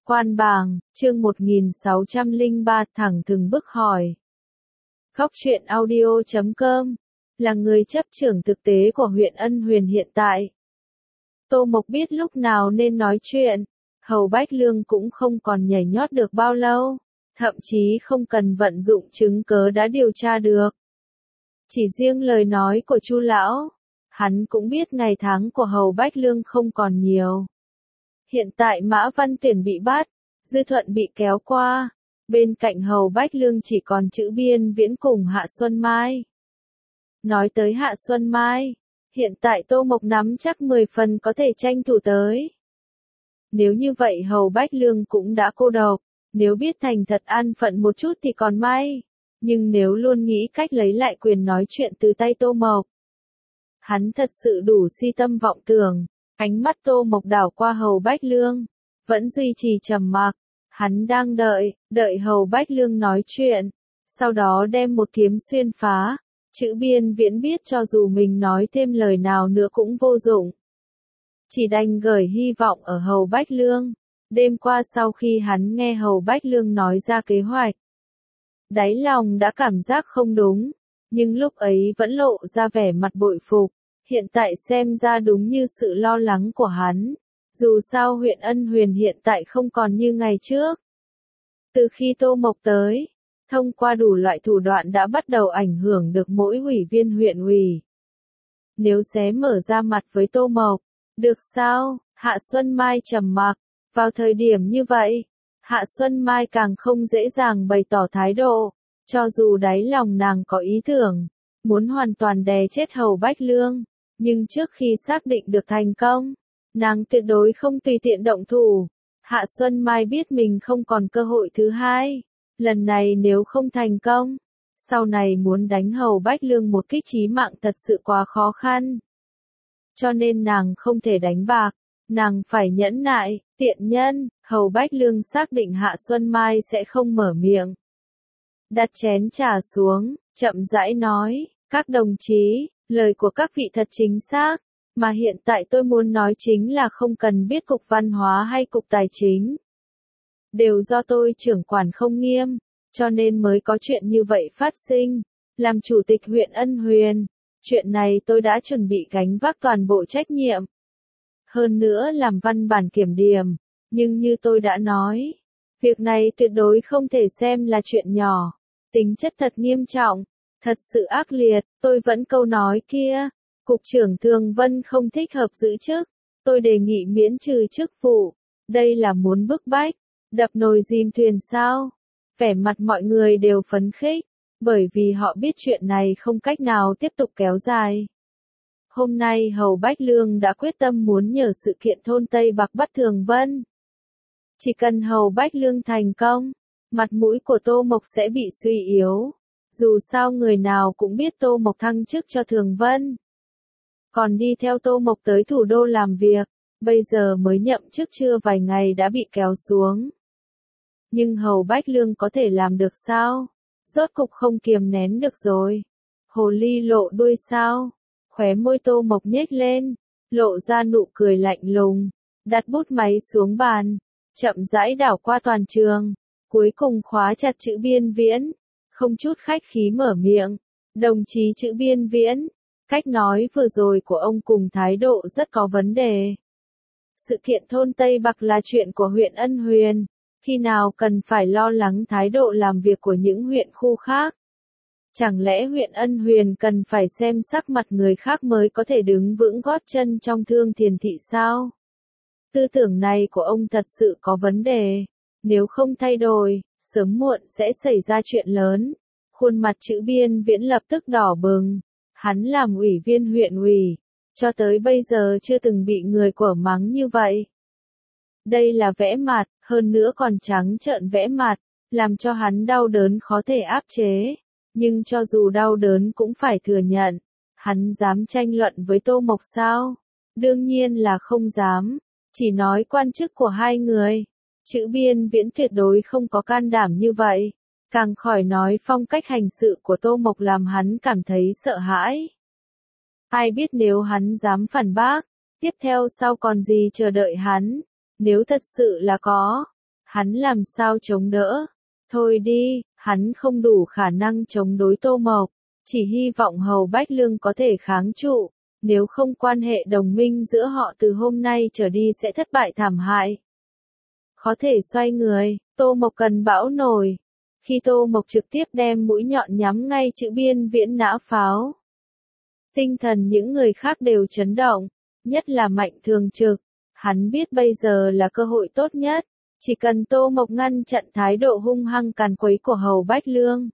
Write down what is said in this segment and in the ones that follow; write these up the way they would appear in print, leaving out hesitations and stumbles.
Quan bàng, chương 1603 thẳng thừng bức hỏi. Góc truyện audio.com là người chấp trưởng thực tế của huyện Ân Huyền hiện tại. Tô Mộc biết lúc nào nên nói chuyện, Hầu Bách Lương cũng không còn nhảy nhót được bao lâu, thậm chí không cần vận dụng chứng cớ đã điều tra được. Chỉ riêng lời nói của Chu lão, hắn cũng biết ngày tháng của Hầu Bách Lương không còn nhiều. Hiện tại Mã Văn Tuyển bị bắt, Dư Thuận bị kéo qua, bên cạnh Hầu Bách Lương chỉ còn Chữ Biên Viễn cùng Hạ Xuân Mai. Nói tới Hạ Xuân Mai, hiện tại Tô Mộc nắm chắc 10 phần có thể tranh thủ tới. Nếu như vậy Hầu Bách Lương cũng đã cô độc, nếu biết thành thật an phận một chút thì còn may, nhưng nếu luôn nghĩ cách lấy lại quyền nói chuyện từ tay Tô Mộc. Hắn thật sự đủ si tâm vọng tưởng. Ánh mắt Tô Mộc đảo qua Hầu Bách Lương, vẫn duy trì trầm mặc, hắn đang đợi Hầu Bách Lương nói chuyện, sau đó đem một kiếm xuyên phá. Chữ Biên Viễn biết cho dù mình nói thêm lời nào nữa cũng vô dụng. Chỉ đành gửi hy vọng ở Hầu Bách Lương. Đêm qua sau khi hắn nghe Hầu Bách Lương nói ra kế hoạch, đáy lòng đã cảm giác không đúng, nhưng lúc ấy vẫn lộ ra vẻ mặt bội phục. Hiện tại xem ra đúng như sự lo lắng của hắn. Dù sao huyện Ân Huyền hiện tại không còn như ngày trước. Từ khi Tô Mộc tới, thông qua đủ loại thủ đoạn đã bắt đầu ảnh hưởng được mỗi ủy viên huyện ủy. Nếu xé mở ra mặt với Tô Mộc, được sao? Hạ Xuân Mai trầm mặc. Vào thời điểm như vậy, Hạ Xuân Mai càng không dễ dàng bày tỏ thái độ, cho dù đáy lòng nàng có ý tưởng, muốn hoàn toàn đè chết Hầu Bách Lương. Nhưng trước khi xác định được thành công, nàng tuyệt đối không tùy tiện động thủ. Hạ Xuân Mai biết mình không còn cơ hội thứ hai. Lần này nếu không thành công, sau này muốn đánh Hầu Bách Lương một kích chí mạng thật sự quá khó khăn. Cho nên nàng không thể đánh bạc, nàng phải nhẫn nại, tiện nhân. Hầu Bách Lương xác định Hạ Xuân Mai sẽ không mở miệng. Đặt chén trà xuống, chậm rãi nói, các đồng chí, lời của các vị thật chính xác, mà hiện tại tôi muốn nói chính là không cần biết cục văn hóa hay cục tài chính. Đều do tôi trưởng quản không nghiêm, cho nên mới có chuyện như vậy phát sinh. Làm chủ tịch huyện Ân Huyền, chuyện này tôi đã chuẩn bị gánh vác toàn bộ trách nhiệm. Hơn nữa làm văn bản kiểm điểm, nhưng như tôi đã nói, việc này tuyệt đối không thể xem là chuyện nhỏ, tính chất thật nghiêm trọng. Thật sự ác liệt, tôi vẫn câu nói kia, Cục trưởng Thường Vân không thích hợp giữ chức, tôi đề nghị miễn trừ chức vụ, đây là muốn bức bách, đập nồi dìm thuyền sao? Vẻ mặt mọi người đều phấn khích, bởi vì họ biết chuyện này không cách nào tiếp tục kéo dài. Hôm nay Hầu Bách Lương đã quyết tâm muốn nhờ sự kiện thôn Tây Bạc bắt Thường Vân. Chỉ cần Hầu Bách Lương thành công, mặt mũi của Tô Mộc sẽ bị suy yếu. Dù sao người nào cũng biết Tô Mộc thăng chức cho Thường Vân. Còn đi theo Tô Mộc tới thủ đô làm việc, bây giờ mới nhậm chức chưa vài ngày đã bị kéo xuống. Nhưng Hầu Bách Lương có thể làm được sao? Rốt cục không kiềm nén được rồi. Hồ ly lộ đuôi sao? Khóe môi Tô Mộc nhếch lên, lộ ra nụ cười lạnh lùng, đặt bút máy xuống bàn, chậm rãi đảo qua toàn trường, cuối cùng khóa chặt Chữ Biên Viễn. Không chút khách khí mở miệng, đồng chí Chữ Biên Viễn, cách nói vừa rồi của ông cùng thái độ rất có vấn đề. Sự kiện thôn Tây Bạc là chuyện của huyện Ân Huyền, khi nào cần phải lo lắng thái độ làm việc của những huyện khu khác. Chẳng lẽ huyện Ân Huyền cần phải xem sắc mặt người khác mới có thể đứng vững gót chân trong Thương Thiền thị sao? Tư tưởng này của ông thật sự có vấn đề, nếu không thay đổi, sớm muộn sẽ xảy ra chuyện lớn. Khuôn mặt Chữ Biên Viễn lập tức đỏ bừng. Hắn làm ủy viên huyện ủy, cho tới bây giờ chưa từng bị người của mắng như vậy. Đây là vẽ mặt, hơn nữa còn trắng trợn vẽ mặt, làm cho hắn đau đớn khó thể áp chế. Nhưng cho dù đau đớn cũng phải thừa nhận, hắn dám tranh luận với Tô Mộc sao? Đương nhiên là không dám, chỉ nói quan chức của hai người. Chữ Biên Viễn tuyệt đối không có can đảm như vậy, càng khỏi nói phong cách hành sự của Tô Mộc làm hắn cảm thấy sợ hãi. Ai biết nếu hắn dám phản bác, tiếp theo sau còn gì chờ đợi hắn, nếu thật sự là có, hắn làm sao chống đỡ? Thôi đi, hắn không đủ khả năng chống đối Tô Mộc, chỉ hy vọng Hầu Bách Lương có thể kháng trụ, nếu không quan hệ đồng minh giữa họ từ hôm nay trở đi sẽ thất bại thảm hại. Có thể xoay người, Tô Mộc cần bão nổi. Khi Tô Mộc trực tiếp đem mũi nhọn nhắm ngay chữ biên viễn nã pháo. Tinh thần những người khác đều chấn động, nhất là Mạnh Thường Trực. Hắn biết bây giờ là cơ hội tốt nhất, chỉ cần Tô Mộc ngăn chặn thái độ hung hăng càn quấy của Hầu Bách Lương.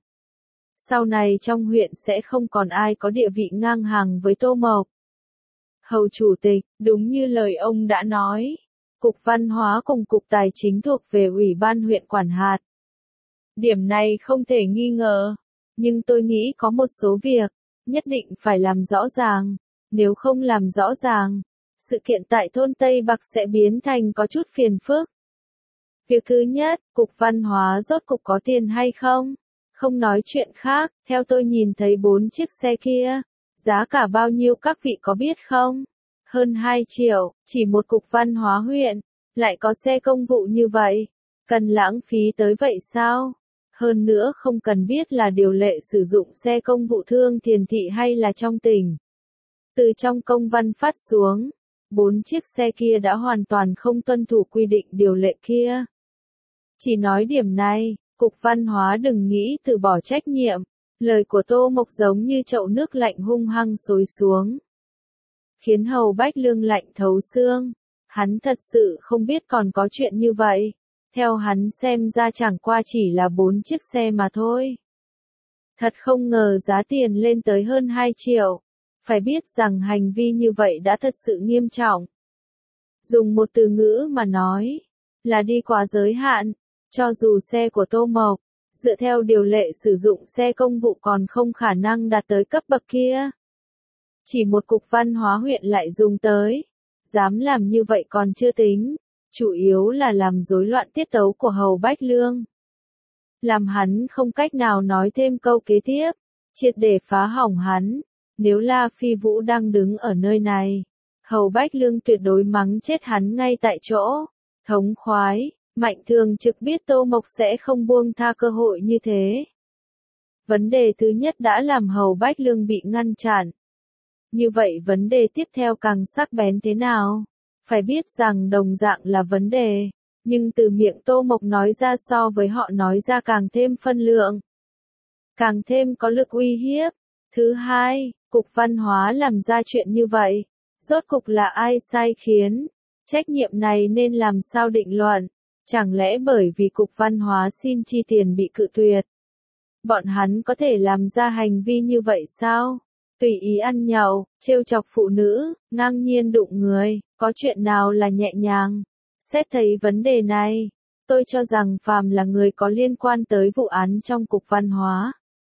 Sau này trong huyện sẽ không còn ai có địa vị ngang hàng với Tô Mộc. Hầu Chủ tịch, đúng như lời ông đã nói, Cục Văn hóa cùng Cục Tài chính thuộc về Ủy ban huyện quản hạt. Điểm này không thể nghi ngờ, nhưng tôi nghĩ có một số việc, nhất định phải làm rõ ràng, nếu không làm rõ ràng, sự kiện tại thôn Tây Bạc sẽ biến thành có chút phiền phức. Việc thứ nhất, Cục Văn hóa rốt cục có tiền hay không? Không nói chuyện khác, theo tôi nhìn thấy 4 chiếc xe kia, giá cả bao nhiêu các vị có biết không? Hơn 2 triệu, chỉ một Cục Văn hóa huyện, lại có xe công vụ như vậy, cần lãng phí tới vậy sao? Hơn nữa không cần biết là điều lệ sử dụng xe công vụ Thương Thiền Thị hay là trong tỉnh. Từ trong công văn phát xuống, 4 chiếc xe kia đã hoàn toàn không tuân thủ quy định điều lệ kia. Chỉ nói điểm này, Cục Văn hóa đừng nghĩ từ bỏ trách nhiệm, lời của Tô Mộc giống như chậu nước lạnh hung hăng xối xuống. Khiến Hầu Bách Lương lạnh thấu xương, hắn thật sự không biết còn có chuyện như vậy. Theo hắn xem ra chẳng qua chỉ là 4 chiếc xe mà thôi. Thật không ngờ giá tiền lên tới hơn 2 triệu. Phải biết rằng hành vi như vậy đã thật sự nghiêm trọng. Dùng một từ ngữ mà nói, là đi quá giới hạn. Cho dù xe của Tô Mộc, dựa theo điều lệ sử dụng xe công vụ còn không khả năng đạt tới cấp bậc kia. Chỉ một Cục Văn hóa huyện lại dùng tới. Dám làm như vậy còn chưa tính. Chủ yếu là làm rối loạn tiết tấu của Hầu Bách Lương. Làm hắn không cách nào nói thêm câu kế tiếp, triệt để phá hỏng hắn. Nếu La Phi Vũ đang đứng ở nơi này, Hầu Bách Lương tuyệt đối mắng chết hắn ngay tại chỗ. Thống khoái, Mạnh Thường Trực biết Tô Mộc sẽ không buông tha cơ hội như thế. Vấn đề thứ nhất đã làm Hầu Bách Lương bị ngăn chặn. Như vậy vấn đề tiếp theo càng sắc bén thế nào? Phải biết rằng đồng dạng là vấn đề, nhưng từ miệng Tô Mộc nói ra so với họ nói ra càng thêm phân lượng, càng thêm có lực uy hiếp. Thứ hai, Cục Văn hóa làm ra chuyện như vậy, rốt cục là ai sai khiến? Trách nhiệm này nên làm sao định luận? Chẳng lẽ bởi vì Cục Văn hóa xin chi tiền bị cự tuyệt? Bọn hắn có thể làm ra hành vi như vậy sao? Tùy ý ăn nhậu, trêu chọc phụ nữ, ngang nhiên đụng người, có chuyện nào là nhẹ nhàng? Xét thấy vấn đề này, tôi cho rằng phàm là người có liên quan tới vụ án trong Cục Văn hóa.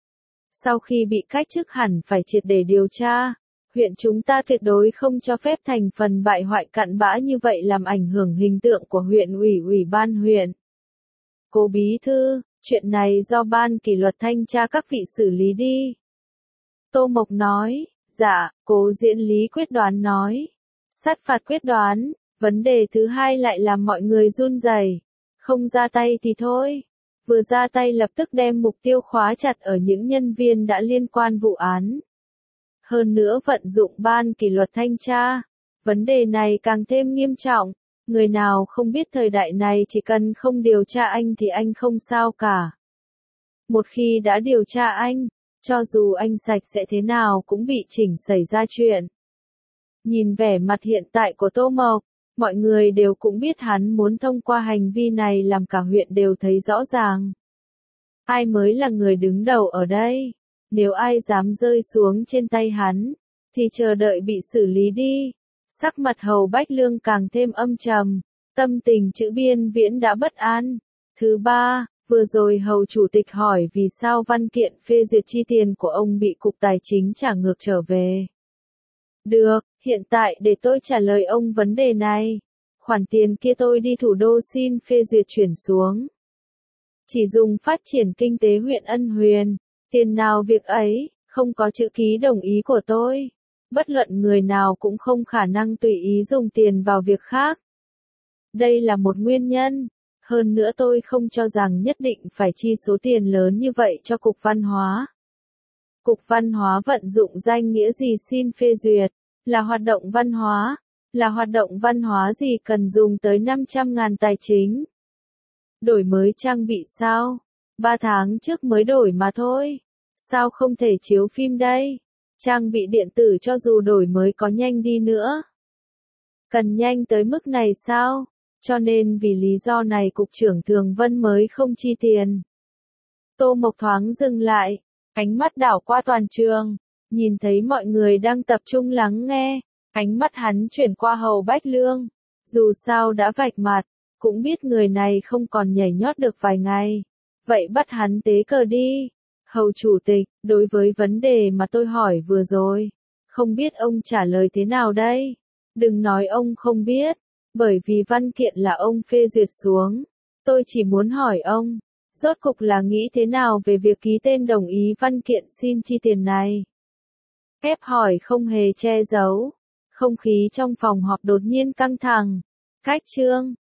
Sau khi bị cách chức hẳn phải triệt để điều tra, huyện chúng ta tuyệt đối không cho phép thành phần bại hoại cặn bã như vậy làm ảnh hưởng hình tượng của huyện ủy ban huyện. Cố Bí Thư, chuyện này do ban kỷ luật thanh tra các vị xử lý đi. Tô Mộc nói, dạ, Cố Diễn Lý quyết đoán nói. Sát phạt quyết đoán, vấn đề thứ hai lại làm mọi người run rẩy. Không ra tay thì thôi. Vừa ra tay lập tức đem mục tiêu khóa chặt ở những nhân viên đã liên quan vụ án. Hơn nữa vận dụng ban kỷ luật thanh tra. Vấn đề này càng thêm nghiêm trọng. Người nào không biết thời đại này chỉ cần không điều tra anh thì anh không sao cả. Một khi đã điều tra anh, cho dù anh sạch sẽ thế nào cũng bị chỉnh xảy ra chuyện. Nhìn vẻ mặt hiện tại của Tô Mộc, mọi người đều cũng biết hắn muốn thông qua hành vi này làm cả huyện đều thấy rõ ràng. Ai mới là người đứng đầu ở đây? Nếu ai dám rơi xuống trên tay hắn, thì chờ đợi bị xử lý đi. Sắc mặt Hầu Bách Lương càng thêm âm trầm, tâm tình Chữ Biên Viễn đã bất an. Thứ ba, vừa rồi Hầu Chủ tịch hỏi vì sao văn kiện phê duyệt chi tiền của ông bị Cục Tài chính trả ngược trở về. Được, hiện tại để tôi trả lời ông vấn đề này. Khoản tiền kia tôi đi thủ đô xin phê duyệt chuyển xuống. Chỉ dùng phát triển kinh tế huyện Ân Huyền, tiền nào việc ấy, không có chữ ký đồng ý của tôi. Bất luận người nào cũng không khả năng tùy ý dùng tiền vào việc khác. Đây là một nguyên nhân. Hơn nữa tôi không cho rằng nhất định phải chi số tiền lớn như vậy cho Cục Văn hóa. Cục Văn hóa vận dụng danh nghĩa gì xin phê duyệt? Là hoạt động văn hóa. Là hoạt động văn hóa gì cần dùng tới 500.000 tài chính? Đổi mới trang bị sao? 3 tháng trước mới đổi mà thôi. Sao không thể chiếu phim đây? Trang bị điện tử cho dù đổi mới có nhanh đi nữa. Cần nhanh tới mức này sao? Cho nên vì lý do này Cục trưởng Thường Vân mới không chi tiền. Tô Mộc thoáng dừng lại, ánh mắt đảo qua toàn trường, nhìn thấy mọi người đang tập trung lắng nghe, ánh mắt hắn chuyển qua Hầu Bách Lương. Dù sao đã vạch mặt, cũng biết người này không còn nhảy nhót được vài ngày. Vậy bắt hắn tế cờ đi. Hầu Chủ tịch, đối với vấn đề mà tôi hỏi vừa rồi, không biết ông trả lời thế nào đây? Đừng nói ông không biết, bởi vì văn kiện là ông phê duyệt xuống. Tôi chỉ muốn hỏi ông, rốt cục là nghĩ thế nào về việc ký tên đồng ý văn kiện xin chi tiền này? Ép hỏi không hề che giấu. Không khí trong phòng họp đột nhiên căng thẳng. Cách chương